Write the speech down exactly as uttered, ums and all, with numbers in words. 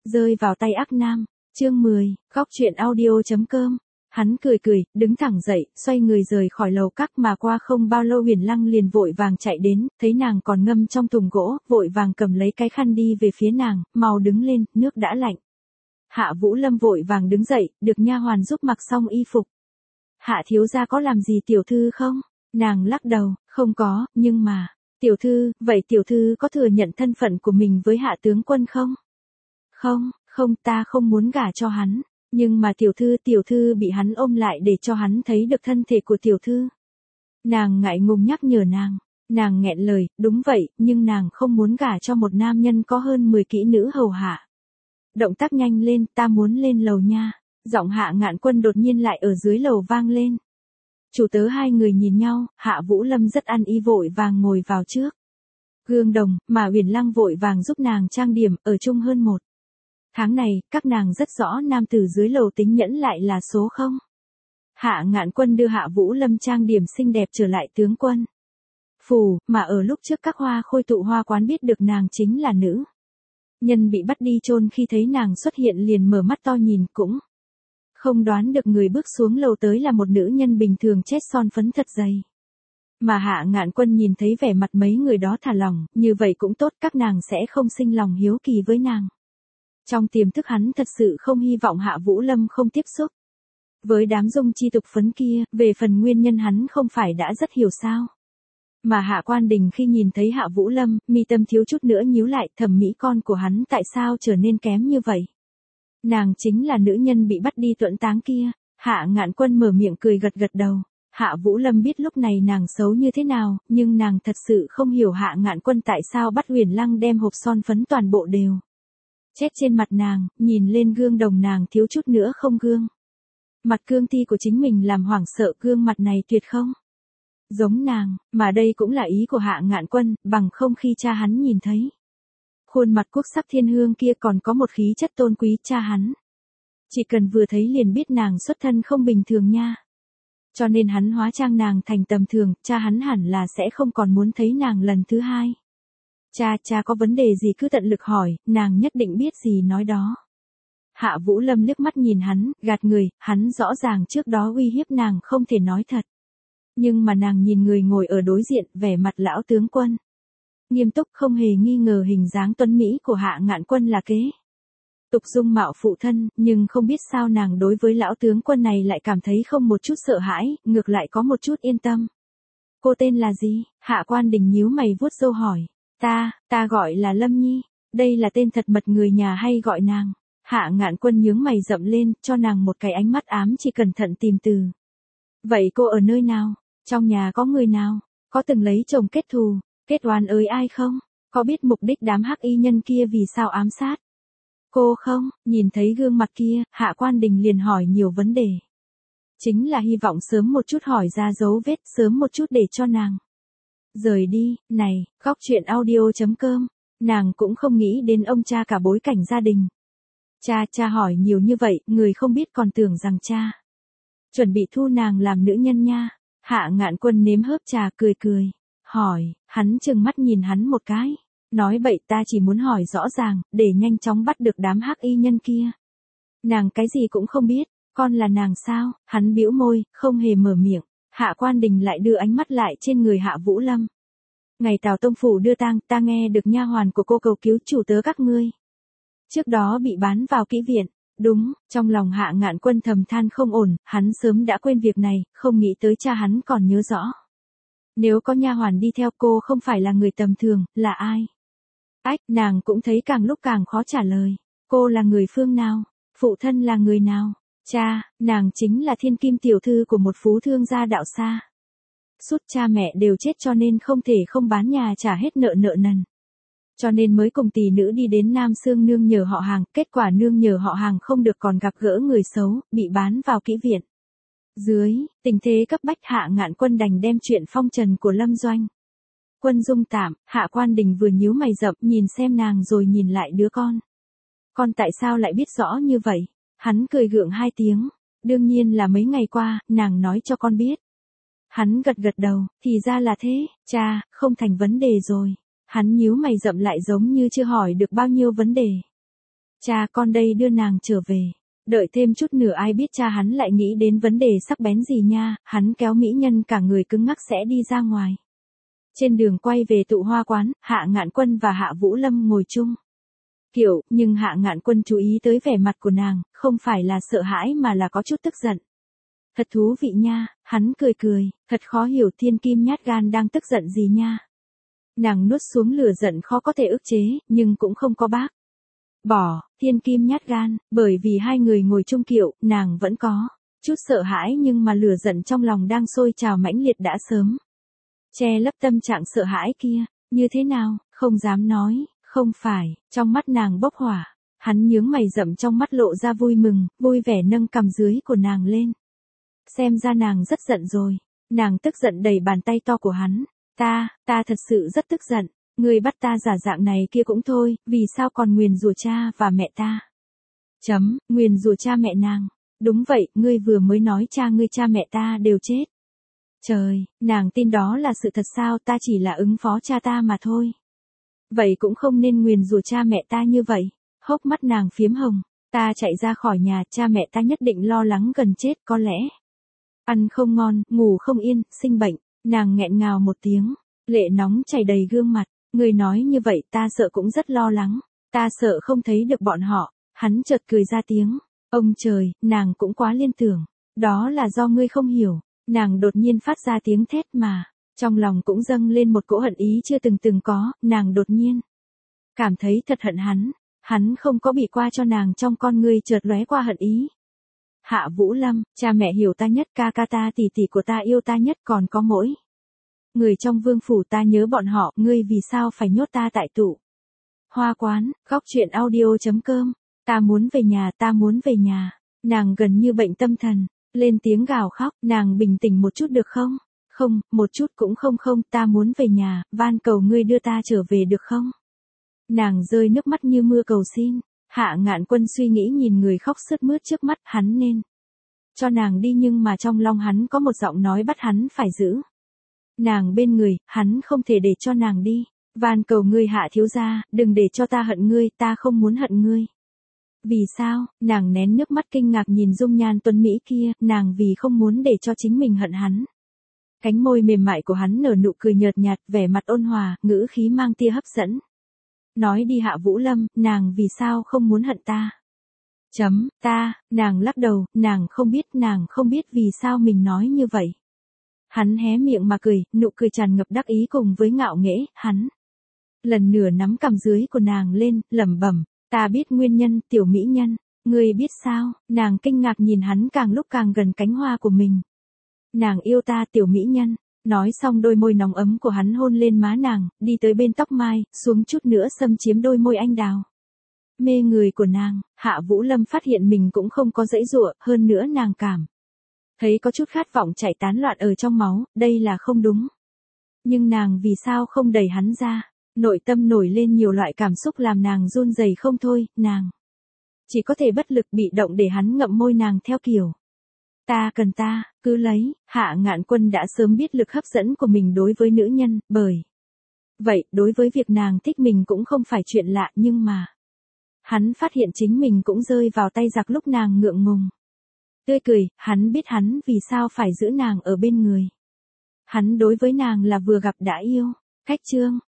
rơi vào tay ác nam. Chương mười, góc truyện audio.com. Hắn cười cười, đứng thẳng dậy, xoay người rời khỏi lầu các mà qua không bao lâu Huyền Lăng liền vội vàng chạy đến, thấy nàng còn ngâm trong thùng gỗ, vội vàng cầm lấy cái khăn đi về phía nàng, mau đứng lên, nước đã lạnh. Hạ Vũ Lâm vội vàng đứng dậy, được nha hoàn giúp mặc xong y phục. Hạ thiếu gia có làm gì tiểu thư không? Nàng lắc đầu, không có, nhưng mà, tiểu thư, vậy tiểu thư có thừa nhận thân phận của mình với hạ tướng quân không? Không, không, ta không muốn gả cho hắn. Nhưng mà tiểu thư tiểu thư bị hắn ôm lại để cho hắn thấy được thân thể của tiểu thư. Nàng ngại ngùng nhắc nhở nàng. Nàng nghẹn lời, đúng vậy, nhưng nàng không muốn gả cho một nam nhân có hơn mười kỹ nữ hầu hạ. Động tác nhanh lên, ta muốn lên lầu nha. Giọng Hạ Ngạn Quân đột nhiên lại ở dưới lầu vang lên. Chủ tớ hai người nhìn nhau, Hạ Vũ Lâm rất ăn ý vội vàng ngồi vào trước gương đồng, mà Huyền Lăng vội vàng giúp nàng trang điểm, ở chung hơn một tháng này, các nàng rất rõ nam tử dưới lầu tính nhẫn lại là số không. Hạ Ngạn Quân đưa Hạ Vũ Lâm trang điểm xinh đẹp trở lại tướng quân phủ, mà ở lúc trước các hoa khôi tụ hoa quán biết được nàng chính là nữ nhân bị bắt đi chôn, khi thấy nàng xuất hiện liền mở mắt to nhìn, cũng không đoán được người bước xuống lầu tới là một nữ nhân bình thường chết son phấn thật dày. Mà Hạ Ngạn Quân nhìn thấy vẻ mặt mấy người đó thả lỏng, như vậy cũng tốt, các nàng sẽ không sinh lòng hiếu kỳ với nàng. Trong tiềm thức hắn thật sự không hy vọng Hạ Vũ Lâm không tiếp xúc với đám dung chi tục phấn kia, về phần nguyên nhân hắn không phải đã rất hiểu sao. Mà Hạ Quan Đình khi nhìn thấy Hạ Vũ Lâm, mi tâm thiếu chút nữa nhíu lại, thẩm mỹ con của hắn tại sao trở nên kém như vậy. Nàng chính là nữ nhân bị bắt đi tuẫn táng kia. Hạ Ngạn Quân mở miệng cười gật gật đầu. Hạ Vũ Lâm biết lúc này nàng xấu như thế nào, nhưng nàng thật sự không hiểu Hạ Ngạn Quân tại sao bắt Huyền Lăng đem hộp son phấn toàn bộ đều chết trên mặt nàng, nhìn lên gương đồng nàng thiếu chút nữa không gương mặt cương thi của chính mình làm hoảng sợ, gương mặt này tuyệt không giống nàng, mà đây cũng là ý của Hạ Ngạn Quân, bằng không khi cha hắn nhìn thấy khuôn mặt quốc sắc thiên hương kia còn có một khí chất tôn quý, cha hắn chỉ cần vừa thấy liền biết nàng xuất thân không bình thường nha. Cho nên hắn hóa trang nàng thành tầm thường, cha hắn hẳn là sẽ không còn muốn thấy nàng lần thứ hai. Cha, cha có vấn đề gì cứ tận lực hỏi, nàng nhất định biết gì nói đó. Hạ Vũ Lâm liếc mắt nhìn hắn, gạt người, hắn rõ ràng trước đó uy hiếp nàng không thể nói thật. Nhưng mà nàng nhìn người ngồi ở đối diện, vẻ mặt lão tướng quân nghiêm túc, không hề nghi ngờ hình dáng tuấn mỹ của Hạ Ngạn Quân là kế tục dung mạo phụ thân, nhưng không biết sao nàng đối với lão tướng quân này lại cảm thấy không một chút sợ hãi, ngược lại có một chút yên tâm. Cô tên là gì? Hạ Quan Đình nhíu mày vuốt râu hỏi. Ta, ta gọi là Lâm Nhi, đây là tên thật mật người nhà hay gọi nàng? Hạ Ngạn Quân nhướng mày rậm lên, cho nàng một cái ánh mắt ám chỉ cẩn thận tìm từ. Vậy cô ở nơi nào? Trong nhà có người nào? Có từng lấy chồng kết thù, kết oán ới ai không? Có biết mục đích đám hắc y nhân kia vì sao ám sát cô không? Nhìn thấy gương mặt kia, Hạ Quan Đình liền hỏi nhiều vấn đề. Chính là hy vọng sớm một chút hỏi ra dấu vết, sớm một chút để cho nàng rời đi. Này, góc truyện audio.com. Nàng cũng không nghĩ đến ông cha cả bối cảnh gia đình. Cha, cha hỏi nhiều như vậy, người không biết còn tưởng rằng cha chuẩn bị thu nàng làm nữ nhân nha. Hạ Ngạn Quân nếm hớp trà cười cười. Hỏi, hắn trừng mắt nhìn hắn một cái. Nói bậy, ta chỉ muốn hỏi rõ ràng, để nhanh chóng bắt được đám hắc y nhân kia. Nàng cái gì cũng không biết, con là nàng sao? Hắn bĩu môi, không hề mở miệng. Hạ Quan Đình lại đưa ánh mắt lại trên người Hạ Vũ Lâm. Ngày Tào Tông phủ đưa tang, ta nghe được nha hoàn của cô cầu cứu chủ tớ các ngươi trước đó bị bán vào kỹ viện. Đúng, trong lòng Hạ Ngạn Quân thầm than không ổn, hắn sớm đã quên việc này, không nghĩ tới cha hắn còn nhớ rõ. Nếu có nha hoàn đi theo, cô không phải là người tầm thường, là ai? Ách, nàng cũng thấy càng lúc càng khó trả lời. Cô là người phương nào? Phụ thân là người nào? Cha, nàng chính là thiên kim tiểu thư của một phú thương gia đạo xa. Suốt cha mẹ đều chết cho nên không thể không bán nhà trả hết nợ nợ nần. Cho nên mới cùng tỷ nữ đi đến Nam Sương nương nhờ họ hàng, kết quả nương nhờ họ hàng không được còn gặp gỡ người xấu, bị bán vào kỹ viện. Dưới tình thế cấp bách, Hạ Ngạn Quân đành đem chuyện phong trần của Lâm Doanh Quân dung tạm. Hạ Quan Đình vừa nhíu mày rậm nhìn xem nàng rồi nhìn lại đứa con. Con tại sao lại biết rõ như vậy? Hắn cười gượng hai tiếng. Đương nhiên là mấy ngày qua, nàng nói cho con biết. Hắn gật gật đầu, thì ra là thế, cha, không thành vấn đề rồi. Hắn nhíu mày rậm lại giống như chưa hỏi được bao nhiêu vấn đề. Cha con đây đưa nàng trở về. Đợi thêm chút nữa ai biết cha hắn lại nghĩ đến vấn đề sắc bén gì nha, hắn kéo mỹ nhân cả người cứng ngắc sẽ đi ra ngoài. Trên đường quay về tụ hoa quán, Hạ Ngạn Quân và Hạ Vũ Lâm ngồi chung. Kiểu, nhưng Hạ Ngạn Quân chú ý tới vẻ mặt của nàng, không phải là sợ hãi mà là có chút tức giận. Thật thú vị nha, hắn cười cười, thật khó hiểu thiên kim nhát gan đang tức giận gì nha. Nàng nuốt xuống lửa giận khó có thể ức chế, nhưng cũng không có bác bỏ, thiên kim nhát gan, bởi vì hai người ngồi chung kiệu, nàng vẫn có chút sợ hãi nhưng mà lửa giận trong lòng đang sôi trào mãnh liệt đã sớm che lấp tâm trạng sợ hãi kia, như thế nào, không dám nói, không phải, trong mắt nàng bốc hỏa, hắn nhướng mày rậm trong mắt lộ ra vui mừng, vui vẻ nâng cằm dưới của nàng lên. Xem ra nàng rất giận rồi, nàng tức giận đẩy bàn tay to của hắn, ta, ta thật sự rất tức giận, ngươi bắt ta giả dạng này kia cũng thôi, vì sao còn nguyền rủa cha và mẹ ta? Chấm, nguyền rủa cha mẹ nàng, đúng vậy, ngươi vừa mới nói cha ngươi cha mẹ ta đều chết. Trời, nàng tin đó là sự thật sao, ta chỉ là ứng phó cha ta mà thôi. Vậy cũng không nên nguyền rủa cha mẹ ta như vậy, hốc mắt nàng phiếm hồng, ta chạy ra khỏi nhà, cha mẹ ta nhất định lo lắng gần chết có lẽ. Ăn không ngon, ngủ không yên, sinh bệnh, nàng nghẹn ngào một tiếng, lệ nóng chảy đầy gương mặt, người nói như vậy ta sợ cũng rất lo lắng, ta sợ không thấy được bọn họ, hắn chợt cười ra tiếng, ông trời, nàng cũng quá liên tưởng, đó là do ngươi không hiểu, nàng đột nhiên phát ra tiếng thét mà, trong lòng cũng dâng lên một cỗ hận ý chưa từng từng có, nàng đột nhiên cảm thấy thật hận hắn, hắn không có bị qua cho nàng trong con ngươi chợt lóe qua hận ý. Hạ Vũ Lâm, cha mẹ hiểu ta nhất, ca ca ta tỷ tỷ của ta yêu ta nhất, còn có mỗi người trong vương phủ ta nhớ bọn họ, ngươi vì sao phải nhốt ta tại tụ hoa quán, khóc chuyện audio chấm com, ta muốn về nhà, ta muốn về nhà, nàng gần như bệnh tâm thần, lên tiếng gào khóc, nàng bình tĩnh một chút được không? Không, một chút cũng không không, ta muốn về nhà, van cầu ngươi đưa ta trở về được không? Nàng rơi nước mắt như mưa cầu xin. Hạ Ngạn Quân suy nghĩ nhìn người khóc sướt mướt trước mắt, hắn nên cho nàng đi, nhưng mà trong lòng hắn có một giọng nói bắt hắn phải giữ nàng bên người, hắn không thể để cho nàng đi. Van cầu ngươi Hạ thiếu gia, đừng để cho ta hận ngươi, ta không muốn hận ngươi. Vì sao? Nàng nén nước mắt kinh ngạc nhìn dung nhan tuấn mỹ kia, nàng vì không muốn để cho chính mình hận hắn. Cánh môi mềm mại của hắn nở nụ cười nhợt nhạt, vẻ mặt ôn hòa, ngữ khí mang tia hấp dẫn. Nói đi Hạ Vũ Lâm, nàng vì sao không muốn hận ta? Chấm, ta, nàng lắc đầu, nàng không biết, nàng không biết vì sao mình nói như vậy. Hắn hé miệng mà cười, nụ cười tràn ngập đắc ý cùng với ngạo nghễ, hắn lần nửa nắm cằm dưới của nàng lên, lẩm bẩm, ta biết nguyên nhân, tiểu mỹ nhân, ngươi biết sao? Nàng kinh ngạc nhìn hắn càng lúc càng gần cánh hoa của mình. Nàng yêu ta tiểu mỹ nhân. Nói xong đôi môi nóng ấm của hắn hôn lên má nàng, đi tới bên tóc mai, xuống chút nữa xâm chiếm đôi môi anh đào. Mê người của nàng, Hạ Vũ Lâm phát hiện mình cũng không có dãy dụa, hơn nữa nàng cảm thấy có chút khát vọng chảy tán loạn ở trong máu, đây là không đúng. Nhưng nàng vì sao không đẩy hắn ra? Nội tâm nổi lên nhiều loại cảm xúc làm nàng run rẩy không thôi, nàng chỉ có thể bất lực bị động để hắn ngậm môi nàng theo kiểu ta cần ta, cứ lấy. Hạ Ngạn Quân đã sớm biết lực hấp dẫn của mình đối với nữ nhân, bởi vậy, đối với việc nàng thích mình cũng không phải chuyện lạ, nhưng mà hắn phát hiện chính mình cũng rơi vào tay giặc lúc nàng ngượng ngùng. Tươi cười, hắn biết hắn vì sao phải giữ nàng ở bên người. Hắn đối với nàng là vừa gặp đã yêu. Cách chương